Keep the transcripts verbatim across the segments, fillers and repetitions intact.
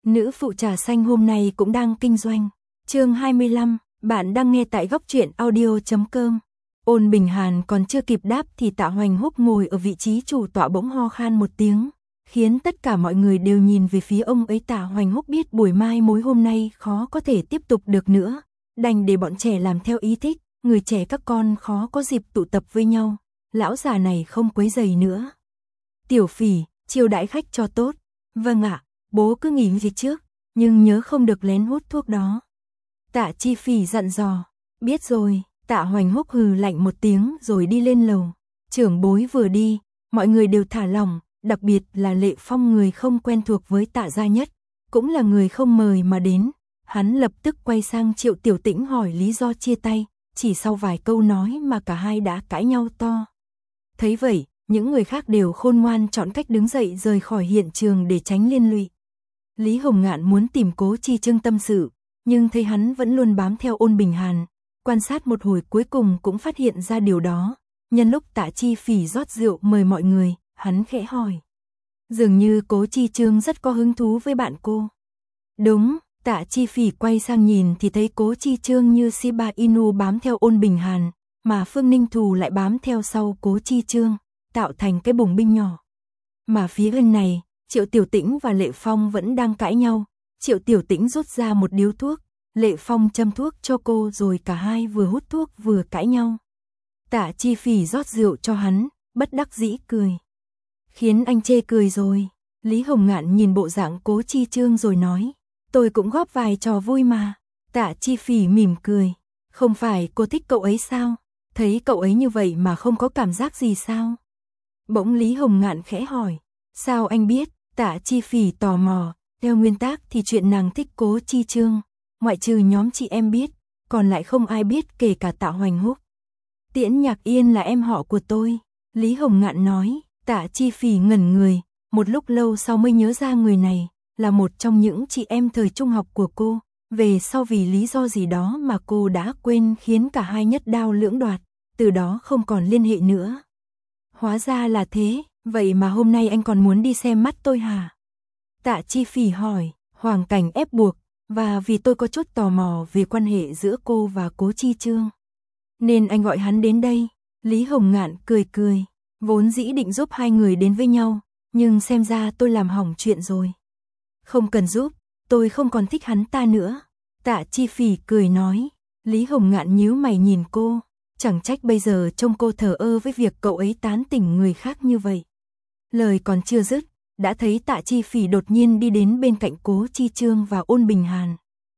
Nữ phụ trà xanh hôm nay cũng đang kinh doanh. Chương hai mươi lăm, bạn đang nghe tại góc truyện audio chấm com. Ôn Bình Hàn còn chưa kịp đáp thì Tạ Hoành Húc ngồi ở vị trí chủ tọa bỗng ho khan một tiếng, khiến tất cả mọi người đều nhìn về phía ông ấy. Tạ Hoành Húc biết buổi mai mối hôm nay khó có thể tiếp tục được nữa, đành để bọn trẻ làm theo ý thích, người trẻ các con khó có dịp tụ tập với nhau, lão già này không quấy rầy nữa. Tiểu Phỉ, chiêu đãi khách cho tốt. Vâng ạ, bố cứ nghỉ gì trước, nhưng nhớ không được lén hút thuốc đó. Tạ Chi Phỉ dặn dò. Biết rồi. Tạ Hoành Húc hừ lạnh một tiếng rồi đi lên lầu. Trưởng bối vừa đi, mọi người đều thả lỏng, đặc biệt là Lệ Phong, người không quen thuộc với Tạ gia nhất, cũng là người không mời mà đến. Hắn lập tức quay sang Triệu Tiểu Tĩnh hỏi lý do chia tay, chỉ sau vài câu nói mà cả hai đã cãi nhau to. Thấy vậy, những người khác đều khôn ngoan chọn cách đứng dậy rời khỏi hiện trường để tránh liên lụy. Lý Hồng Ngạn muốn tìm Cố Chi Trương tâm sự, nhưng thấy hắn vẫn luôn bám theo Ôn Bình Hàn. Quan sát một hồi cuối cùng cũng phát hiện ra điều đó. Nhân lúc Tạ Chi Phỉ rót rượu mời mọi người, hắn khẽ hỏi. Dường như Cố Chi Trương rất có hứng thú với bạn cô. Đúng, Tạ Chi Phỉ quay sang nhìn thì thấy Cố Chi Trương như Shiba Inu bám theo Ôn Bình Hàn, mà Phương Ninh Thù lại bám theo sau Cố Chi Trương, tạo thành cái bùng binh nhỏ. Mà phía bên này, Triệu Tiểu Tĩnh và Lệ Phong vẫn đang cãi nhau. Triệu Tiểu Tĩnh rút ra một điếu thuốc, Lệ Phong châm thuốc cho cô rồi cả hai vừa hút thuốc vừa cãi nhau. Tạ Chi Phỉ rót rượu cho hắn, bất đắc dĩ cười. Khiến anh chê cười rồi. Lý Hồng Ngạn nhìn bộ dạng Cố Chi Trương rồi nói. Tôi cũng góp vài trò vui mà. Tạ Chi Phỉ mỉm cười. Không phải cô thích cậu ấy sao? Thấy cậu ấy như vậy mà không có cảm giác gì sao? Bỗng Lý Hồng Ngạn khẽ hỏi. Sao anh biết? Tạ Chi Phỉ tò mò. Theo nguyên tắc thì chuyện nàng thích Cố Chi Trương, ngoại trừ nhóm chị em biết, còn lại không ai biết, kể cả Tạ Hoành Húc. Tiễn Nhạc Yên là em họ của tôi, Lý Hồng Ngạn nói. Tạ Chi Phỉ ngẩn người, một lúc lâu sau mới nhớ ra người này là một trong những chị em thời trung học của cô. Về sau vì lý do gì đó mà cô đã quên, khiến cả hai nhất đao lưỡng đoạt, từ đó không còn liên hệ nữa. Hóa ra là thế, vậy mà hôm nay anh còn muốn đi xem mắt tôi hả? Tạ Chi Phỉ hỏi. Hoàn cảnh ép buộc, và vì tôi có chút tò mò về quan hệ giữa cô và Cố Chi Trương, nên anh gọi hắn đến đây. Lý Hồng Ngạn cười cười. Vốn dĩ định giúp hai người đến với nhau, nhưng xem ra tôi làm hỏng chuyện rồi. Không cần giúp, tôi không còn thích hắn ta nữa. Tạ Chi Phỉ cười nói. Lý Hồng Ngạn nhíu mày nhìn cô. Chẳng trách bây giờ trông cô thờ ơ với việc cậu ấy tán tỉnh người khác như vậy. Lời còn chưa dứt, đã thấy Tạ Chi Phỉ đột nhiên đi đến bên cạnh Cố Chi Trương và Ôn Bình Hàn.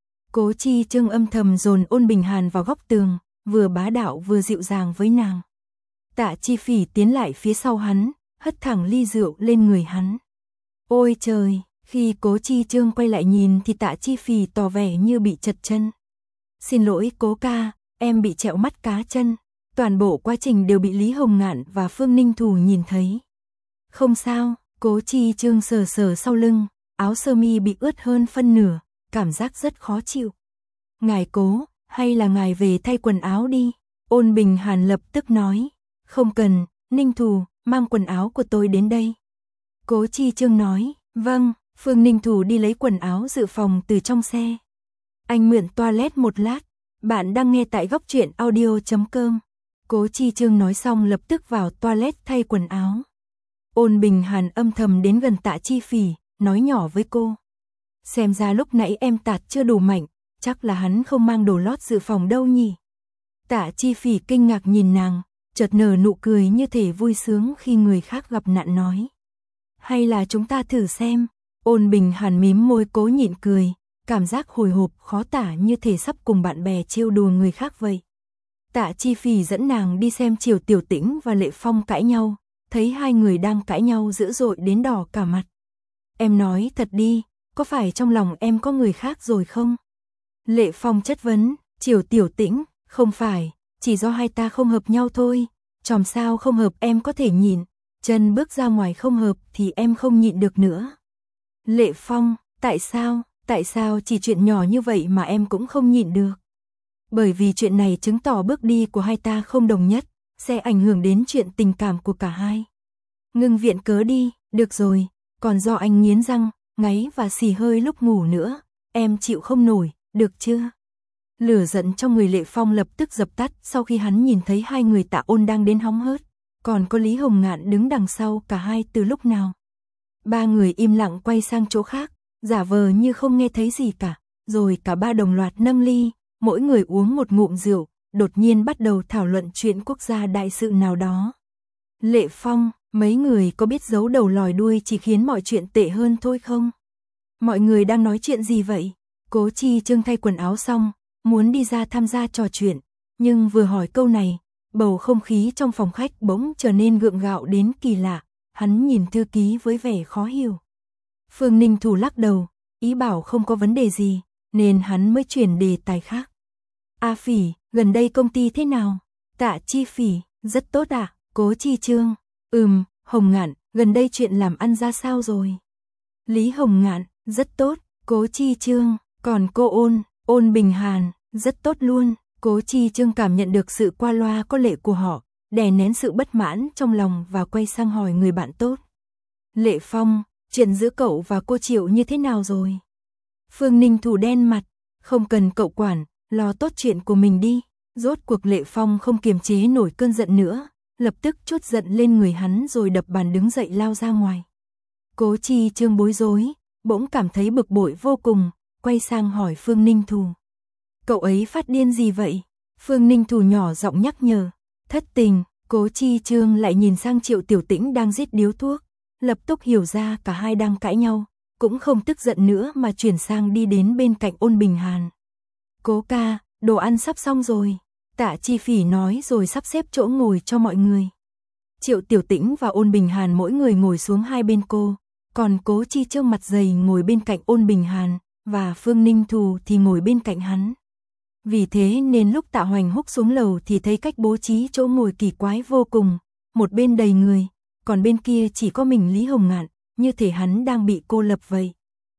Cố Chi Trương âm thầm dồn Ôn Bình Hàn vào góc tường, vừa bá đạo vừa dịu dàng với nàng. Tạ Chi Phỉ tiến lại phía sau hắn, hất thẳng ly rượu lên người hắn. Ôi trời, khi Cố Chi Trương quay lại nhìn thì Tạ Chi Phỉ tỏ vẻ như bị trật chân. Xin lỗi Cố ca, em bị trẹo mắt cá chân. Toàn bộ quá trình đều bị Lý Hồng Ngạn và Phương Ninh Thù nhìn thấy. Không sao. Cố Chi Trương sờ sờ sau lưng, áo sơ mi bị ướt hơn phân nửa, cảm giác rất khó chịu. Ngài Cố, hay là ngài về thay quần áo đi? Ôn Bình Hàn lập tức nói. Không cần, Ninh Thù, mang quần áo của tôi đến đây. Cố Chi Trương nói. Vâng. Phương Ninh Thù đi lấy quần áo dự phòng từ trong xe. Anh mượn toilet một lát. Bạn đang nghe tại góc truyện audio chấm com. Cố Chi Trương nói xong lập tức vào toilet thay quần áo. Ôn Bình Hàn âm thầm đến gần Tạ Chi Phỉ, nói nhỏ với cô. Xem ra lúc nãy em tạt chưa đủ mạnh, chắc là hắn không mang đồ lót dự phòng đâu nhỉ. Tạ Chi Phỉ kinh ngạc nhìn nàng, chợt nở nụ cười như thể vui sướng khi người khác gặp nạn nói. Hay là chúng ta thử xem. Ôn Bình Hàn mím môi cố nhịn cười, cảm giác hồi hộp khó tả như thể sắp cùng bạn bè trêu đùa người khác vậy. Tạ Chi Phỉ dẫn nàng đi xem Triệu Tiểu Tĩnh và Lệ Phong cãi nhau. Thấy hai người đang cãi nhau dữ dội đến đỏ cả mặt. Em nói thật đi, có phải trong lòng em có người khác rồi không? Lệ Phong chất vấn. Triệu Tiểu Tĩnh, không phải, chỉ do hai ta không hợp nhau thôi. Chòm sao không hợp em có thể nhịn, chân bước ra ngoài không hợp thì em không nhịn được nữa. Lệ Phong, tại sao, tại sao chỉ chuyện nhỏ như vậy mà em cũng không nhịn được? Bởi vì chuyện này chứng tỏ bước đi của hai ta không đồng nhất, sẽ ảnh hưởng đến chuyện tình cảm của cả hai. Ngưng viện cớ đi, được rồi, còn do anh nghiến răng, ngáy và xì hơi lúc ngủ nữa, em chịu không nổi, được chưa? Lửa giận trong người Lệ Phong lập tức dập tắt sau khi hắn nhìn thấy hai người Tạ Ôn đang đến hóng hớt, còn có Lý Hồng Ngạn đứng đằng sau cả hai từ lúc nào. Ba người im lặng quay sang chỗ khác, giả vờ như không nghe thấy gì cả, rồi cả ba đồng loạt nâng ly, mỗi người uống một ngụm rượu, đột nhiên bắt đầu thảo luận chuyện quốc gia đại sự nào đó. Lệ Phong, mấy người có biết giấu đầu lòi đuôi chỉ khiến mọi chuyện tệ hơn thôi không? Mọi người đang nói chuyện gì vậy? Cố Chi Chương thay quần áo xong, muốn đi ra tham gia trò chuyện, nhưng vừa hỏi câu này, bầu không khí trong phòng khách bỗng trở nên gượng gạo đến kỳ lạ, hắn nhìn thư ký với vẻ khó hiểu. Phương Ninh Thủ lắc đầu, ý bảo không có vấn đề gì, nên hắn mới chuyển đề tài khác. A Phỉ, gần đây công ty thế nào? Tạ Chi Phỉ, rất tốt ạ. À? Cố Chi Chương, ừm, Hồng Ngạn, gần đây chuyện làm ăn ra sao rồi? Lý Hồng Ngạn, rất tốt. Cố Chi Chương, còn cô Ôn, Ôn Bình Hàn, rất tốt luôn. Cố Chi Chương cảm nhận được sự qua loa có lệ của họ, đè nén sự bất mãn trong lòng và quay sang hỏi người bạn tốt. Lệ Phong, chuyện giữa cậu và cô Triệu như thế nào rồi? Phương Ninh Thủ đen mặt, không cần cậu quản, lo tốt chuyện của mình đi. Rốt cuộc Lệ Phong không kiềm chế nổi cơn giận nữa, lập tức trút giận lên người hắn rồi đập bàn đứng dậy lao ra ngoài. Cố Chi Chương bối rối, bỗng cảm thấy bực bội vô cùng, quay sang hỏi Phương Ninh Thủ. Cậu ấy phát điên gì vậy? Phương Ninh Thủ nhỏ giọng nhắc nhở. Thất tình. Cố Chi Chương lại nhìn sang Triệu Tiểu Tĩnh đang rít điếu thuốc, lập tức hiểu ra cả hai đang cãi nhau, cũng không tức giận nữa mà chuyển sang đi đến bên cạnh Ôn Bình Hàn. Cố ca, đồ ăn sắp xong rồi. Tạ Chi Phỉ nói rồi sắp xếp chỗ ngồi cho mọi người. Triệu Tiểu Tĩnh và Ôn Bình Hàn mỗi người ngồi xuống hai bên cô, còn Cố Chi Chương mặt dày ngồi bên cạnh Ôn Bình Hàn, và Phương Ninh Thù thì ngồi bên cạnh hắn. Vì thế nên lúc Tạ Hoành Húc xuống lầu thì thấy cách bố trí chỗ ngồi kỳ quái vô cùng, một bên đầy người, còn bên kia chỉ có mình Lý Hồng Ngạn, như thể hắn đang bị cô lập vậy.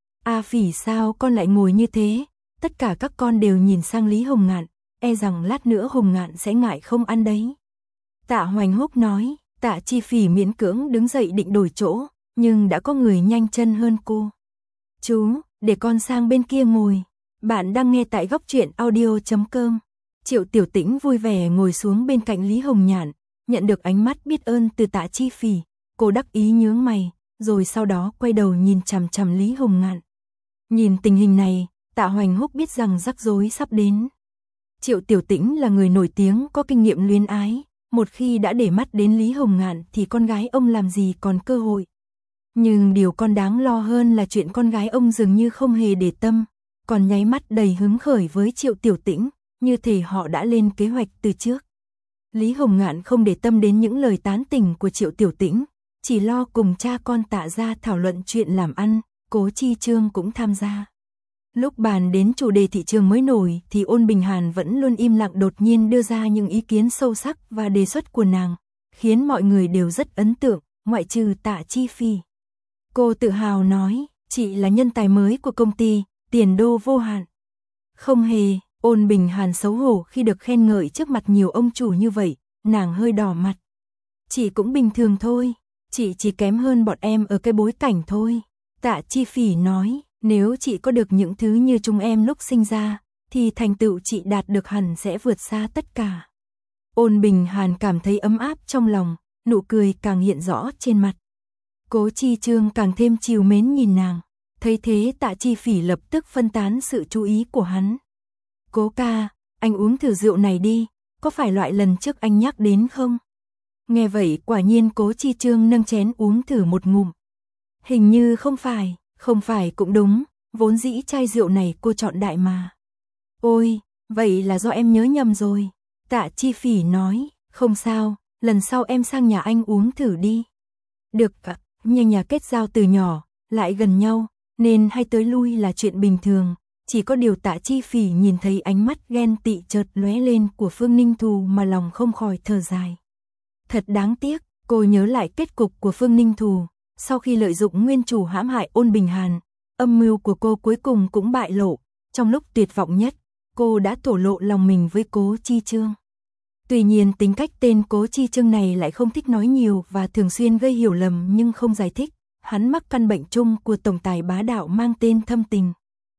A Phỉ sao con lại ngồi như thế? Tất cả các con đều nhìn sang Lý Hồng Ngạn, e rằng lát nữa Hồng Ngạn sẽ ngại không ăn đấy. Tạ Hoành Húc nói. Tạ Chi Phỉ miễn cưỡng đứng dậy định đổi chỗ, nhưng đã có người nhanh chân hơn cô. Chú, để con sang bên kia ngồi. Bạn đang nghe tại góc truyện audio chấm com. Triệu Tiểu Tĩnh vui vẻ ngồi xuống bên cạnh Lý Hồng Nhạn, nhận được ánh mắt biết ơn từ Tạ Chi Phỉ, cô đắc ý nhướng mày, rồi sau đó quay đầu nhìn chằm chằm Lý Hồng Ngạn. Nhìn tình hình này, Tạ Hoành Húc biết rằng rắc rối sắp đến. Triệu Tiểu Tĩnh là người nổi tiếng có kinh nghiệm luyến ái, một khi đã để mắt đến Lý Hồng Ngạn thì con gái ông làm gì còn cơ hội. Nhưng điều con đáng lo hơn là chuyện con gái ông dường như không hề để tâm, còn nháy mắt đầy hứng khởi với Triệu Tiểu Tĩnh, như thể họ đã lên kế hoạch từ trước. Lý Hồng Ngạn không để tâm đến những lời tán tỉnh của Triệu Tiểu Tĩnh, chỉ lo cùng cha con Tạ gia thảo luận chuyện làm ăn, Cố Chi Chương cũng tham gia. Lúc bàn đến chủ đề thị trường mới nổi thì Ôn Bình Hàn vẫn luôn im lặng, đột nhiên đưa ra những ý kiến sâu sắc và đề xuất của nàng, khiến mọi người đều rất ấn tượng, ngoại trừ Tạ Chi Phỉ. Cô tự hào nói, chị là nhân tài mới của công ty, tiền đô vô hạn. Không hề, Ôn Bình Hàn xấu hổ khi được khen ngợi trước mặt nhiều ông chủ như vậy, nàng hơi đỏ mặt. Chị cũng bình thường thôi, chị chỉ kém hơn bọn em ở cái bối cảnh thôi. Tạ Chi Phỉ nói. Nếu chị có được những thứ như chúng em lúc sinh ra, thì thành tựu chị đạt được hẳn sẽ vượt xa tất cả. Ôn Bình Hàn cảm thấy ấm áp trong lòng, nụ cười càng hiện rõ trên mặt. Cố Chi Chương càng thêm trìu mến nhìn nàng, thấy thế Tạ Chi Phỉ lập tức phân tán sự chú ý của hắn. Cố ca, anh uống thử rượu này đi, có phải loại lần trước anh nhắc đến không? Nghe vậy quả nhiên Cố Chi Chương nâng chén uống thử một ngụm. Hình như không phải. Không phải cũng đúng, vốn dĩ chai rượu này cô chọn đại mà. Ôi, vậy là do em nhớ nhầm rồi. Tạ Chi Phỉ nói, không sao, lần sau em sang nhà anh uống thử đi. Được ạ, nhà nhà kết giao từ nhỏ, lại gần nhau, nên hay tới lui là chuyện bình thường. Chỉ có điều Tạ Chi Phỉ nhìn thấy ánh mắt ghen tị chợt lóe lên của Phương Ninh Thù mà lòng không khỏi thở dài. Thật đáng tiếc, cô nhớ lại kết cục của Phương Ninh Thù. Sau khi lợi dụng nguyên chủ hãm hại Ôn Bình Hàn, âm mưu của cô cuối cùng cũng bại lộ. Trong lúc tuyệt vọng nhất, cô đã thổ lộ lòng mình với Cố Chi Chương. Tuy nhiên tính cách tên Cố Chi Chương này lại không thích nói nhiều và thường xuyên gây hiểu lầm nhưng không giải thích. hắn mắc căn bệnh chung của tổng tài bá đạo mang tên thâm tình.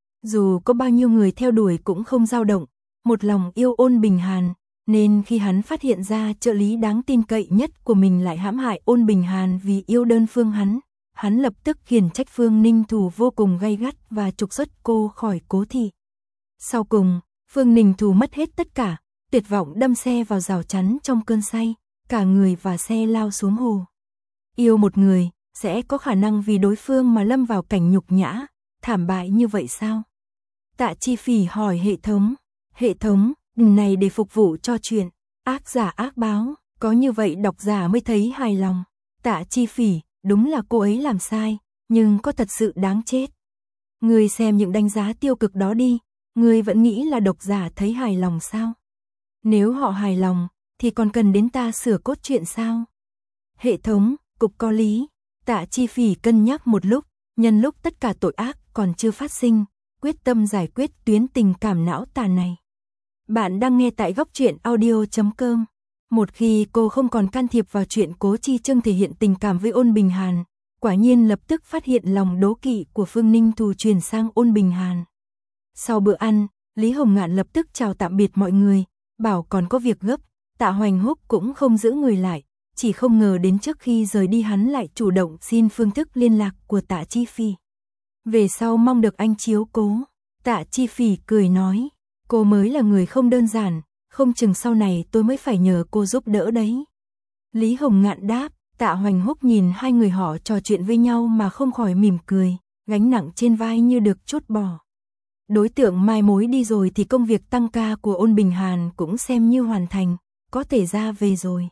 Dù có bao nhiêu người theo đuổi cũng không dao động, một lòng yêu Ôn Bình Hàn, nên khi hắn phát hiện ra trợ lý đáng tin cậy nhất của mình lại hãm hại Ôn Bình Hàn vì yêu đơn phương hắn, hắn lập tức khiển trách Phương Ninh Thù vô cùng gay gắt và trục xuất cô khỏi Cố thị. Sau cùng, Phương Ninh Thù mất hết tất cả, tuyệt vọng đâm xe vào rào chắn trong cơn say, cả người và xe lao xuống hồ. Yêu một người, sẽ có khả năng vì đối phương mà lâm vào cảnh nhục nhã, thảm bại như vậy sao? Tạ Chi Phỉ hỏi hệ thống, hệ thống, này để phục vụ cho chuyện, ác giả ác báo, có như vậy độc giả mới thấy hài lòng. Tạ Chi Phỉ, đúng là cô ấy làm sai, nhưng có thật sự đáng chết. Ngươi xem những đánh giá tiêu cực đó đi, ngươi vẫn nghĩ là độc giả thấy hài lòng sao? Nếu họ hài lòng, thì còn cần đến ta sửa cốt truyện sao? Hệ thống, cục có lý. Tạ Chi Phỉ cân nhắc một lúc, nhân lúc tất cả tội ác còn chưa phát sinh, quyết tâm giải quyết tuyến tình cảm não tàn này. Bạn đang nghe tại góc truyện audio chấm com. Một khi cô không còn can thiệp vào chuyện Cố Chi Trương thể hiện tình cảm với Ôn Bình Hàn, quả nhiên lập tức phát hiện lòng đố kỵ của Phương Ninh Thù chuyển sang Ôn Bình Hàn. Sau bữa ăn, Lý Hồng Ngạn lập tức chào tạm biệt mọi người, bảo còn có việc gấp. Tạ Hoành Húc cũng không giữ người lại, chỉ không ngờ đến trước khi rời đi hắn lại chủ động xin phương thức liên lạc của Tạ Chi Phỉ. Về sau mong được anh chiếu cố. Tạ Chi Phỉ cười nói, cô mới là người không đơn giản, không chừng sau này tôi mới phải nhờ cô giúp đỡ đấy. Lý Hồng Ngạn đáp. Tạ Hoành Húc nhìn hai người họ trò chuyện với nhau mà không khỏi mỉm cười, gánh nặng trên vai như được trút bỏ. Đối tượng mai mối đi rồi thì công việc tăng ca của Ôn Bình Hàn cũng xem như hoàn thành, có thể ra về rồi.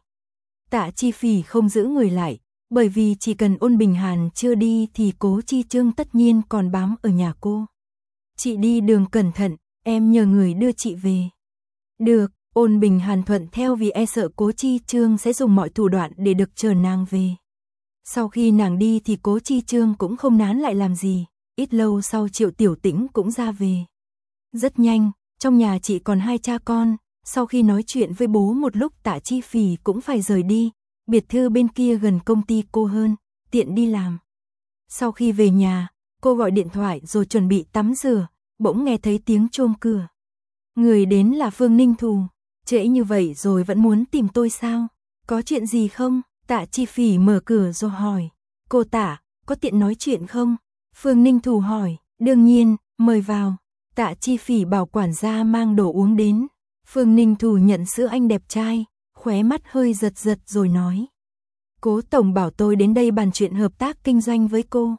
Tạ Chi Phỉ không giữ người lại, bởi vì chỉ cần Ôn Bình Hàn chưa đi thì Cố Chi Trương tất nhiên còn bám ở nhà cô. Chị đi đường cẩn thận, em nhờ người đưa chị về. Được, Ôn Bình Hàn thuận theo vì e sợ Cố Chi Trương sẽ dùng mọi thủ đoạn để được chờ nàng về. Sau khi nàng đi thì Cố Chi Trương cũng không nán lại làm gì, ít lâu sau Triệu Tiểu Tĩnh cũng ra về. Rất nhanh, trong nhà chỉ còn hai cha con, sau khi nói chuyện với bố một lúc Tạ Chi Phỉ cũng phải rời đi, biệt thự bên kia gần công ty cô hơn, tiện đi làm. Sau khi về nhà, cô gọi điện thoại rồi chuẩn bị tắm rửa, bỗng nghe thấy tiếng chuông cửa. Người đến là Phương Ninh Thù. Trễ như vậy rồi vẫn muốn tìm tôi sao? Có chuyện gì không? Tạ Chi Phỉ mở cửa rồi hỏi. Cô Tạ, có tiện nói chuyện không? Phương Ninh Thù hỏi. Đương nhiên, mời vào. Tạ Chi Phỉ bảo quản gia mang đồ uống đến. Phương Ninh Thù nhận sữa anh đẹp trai, khóe mắt hơi giật giật rồi nói. Cố tổng bảo tôi đến đây bàn chuyện hợp tác kinh doanh với cô.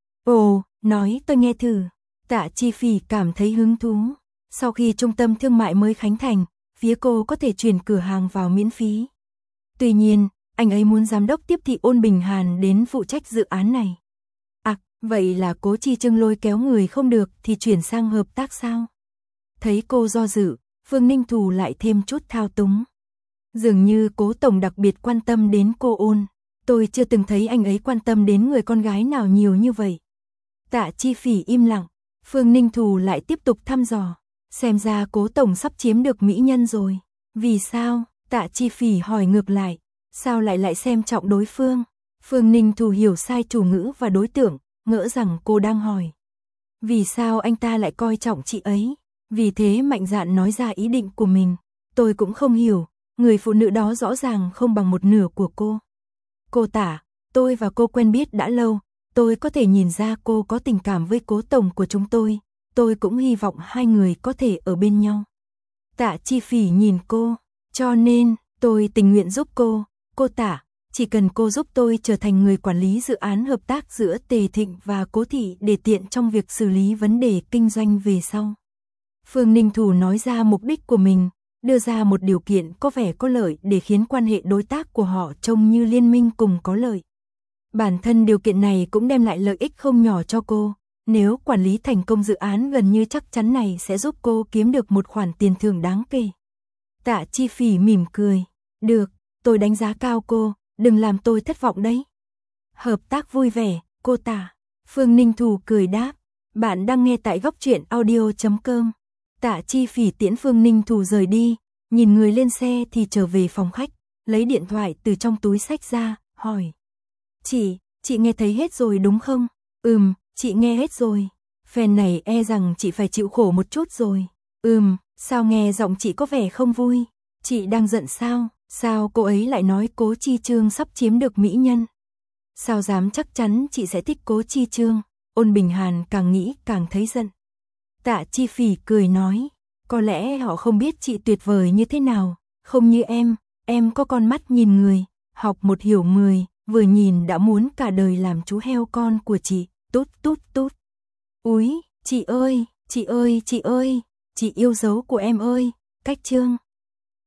Ồ, nói tôi nghe thử. Tạ Chi Phỉ cảm thấy hứng thú. Sau khi trung tâm thương mại mới khánh thành, phía cô có thể chuyển cửa hàng vào miễn phí. Tuy nhiên, anh ấy muốn giám đốc tiếp thị Ôn Bình Hàn đến phụ trách dự án này. À, vậy là Cố Chi Trương lôi kéo người không được thì chuyển sang hợp tác sao? Thấy cô do dự, Phương Ninh Thù lại thêm chút thao túng. Dường như Cố tổng đặc biệt quan tâm đến cô Ôn. Tôi chưa từng thấy anh ấy quan tâm đến người con gái nào nhiều như vậy. Tạ Chi Phỉ im lặng, Phương Ninh Thù lại tiếp tục thăm dò. Xem ra Cố tổng sắp chiếm được mỹ nhân rồi. Vì sao? Tạ Chi Phỉ hỏi ngược lại. Sao lại lại xem trọng đối phương? Phương Ninh Thù hiểu sai chủ ngữ và đối tượng, ngỡ rằng cô đang hỏi. Vì sao anh ta lại coi trọng chị ấy? Vì thế mạnh dạn nói ra ý định của mình. Tôi cũng không hiểu, người phụ nữ đó rõ ràng không bằng một nửa của cô. Cô Tạ, tôi và cô quen biết đã lâu, tôi có thể nhìn ra cô có tình cảm với Cố tổng của chúng tôi. Tôi cũng hy vọng hai người có thể ở bên nhau. Tạ Chi Phỉ nhìn cô, cho nên tôi tình nguyện giúp cô. Cô Tạ, chỉ cần cô giúp tôi trở thành người quản lý dự án hợp tác giữa Tề Thịnh và Cố thị để tiện trong việc xử lý vấn đề kinh doanh về sau. Phương Ninh Thù nói ra mục đích của mình, đưa ra một điều kiện có vẻ có lợi để khiến quan hệ đối tác của họ trông như liên minh cùng có lợi. Bản thân điều kiện này cũng đem lại lợi ích không nhỏ cho cô. Nếu quản lý thành công dự án gần như chắc chắn này sẽ giúp cô kiếm được một khoản tiền thưởng đáng kể. Tạ Chi Phỉ mỉm cười. Được, tôi đánh giá cao cô, đừng làm tôi thất vọng đấy. Hợp tác vui vẻ, cô Tạ. Phương Ninh Thù cười đáp. Bạn đang nghe tại góc truyện audio chấm com. Tạ Chi Phỉ tiễn Phương Ninh Thù rời đi, nhìn người lên xe thì trở về phòng khách, lấy điện thoại từ trong túi xách ra, hỏi. Chị, Chị nghe thấy hết rồi đúng không? Ừm, chị nghe hết rồi. Phen này e rằng chị phải chịu khổ một chút rồi. Ừm, sao nghe giọng chị có vẻ không vui? Chị đang giận sao? Sao cô ấy lại nói Cố Chi Chương sắp chiếm được mỹ nhân? Sao dám chắc chắn chị sẽ thích Cố Chi Chương? Ôn Bình Hàn càng nghĩ càng thấy giận. Tạ Chi Phỉ cười nói, có lẽ họ không biết chị tuyệt vời như thế nào, không như em, em có con mắt nhìn người, học một hiểu mười, vừa nhìn đã muốn cả đời làm chú heo con của chị, tút tút tút. Úi, chị ơi, chị ơi, chị ơi, chị yêu dấu của em ơi, Cách Chương.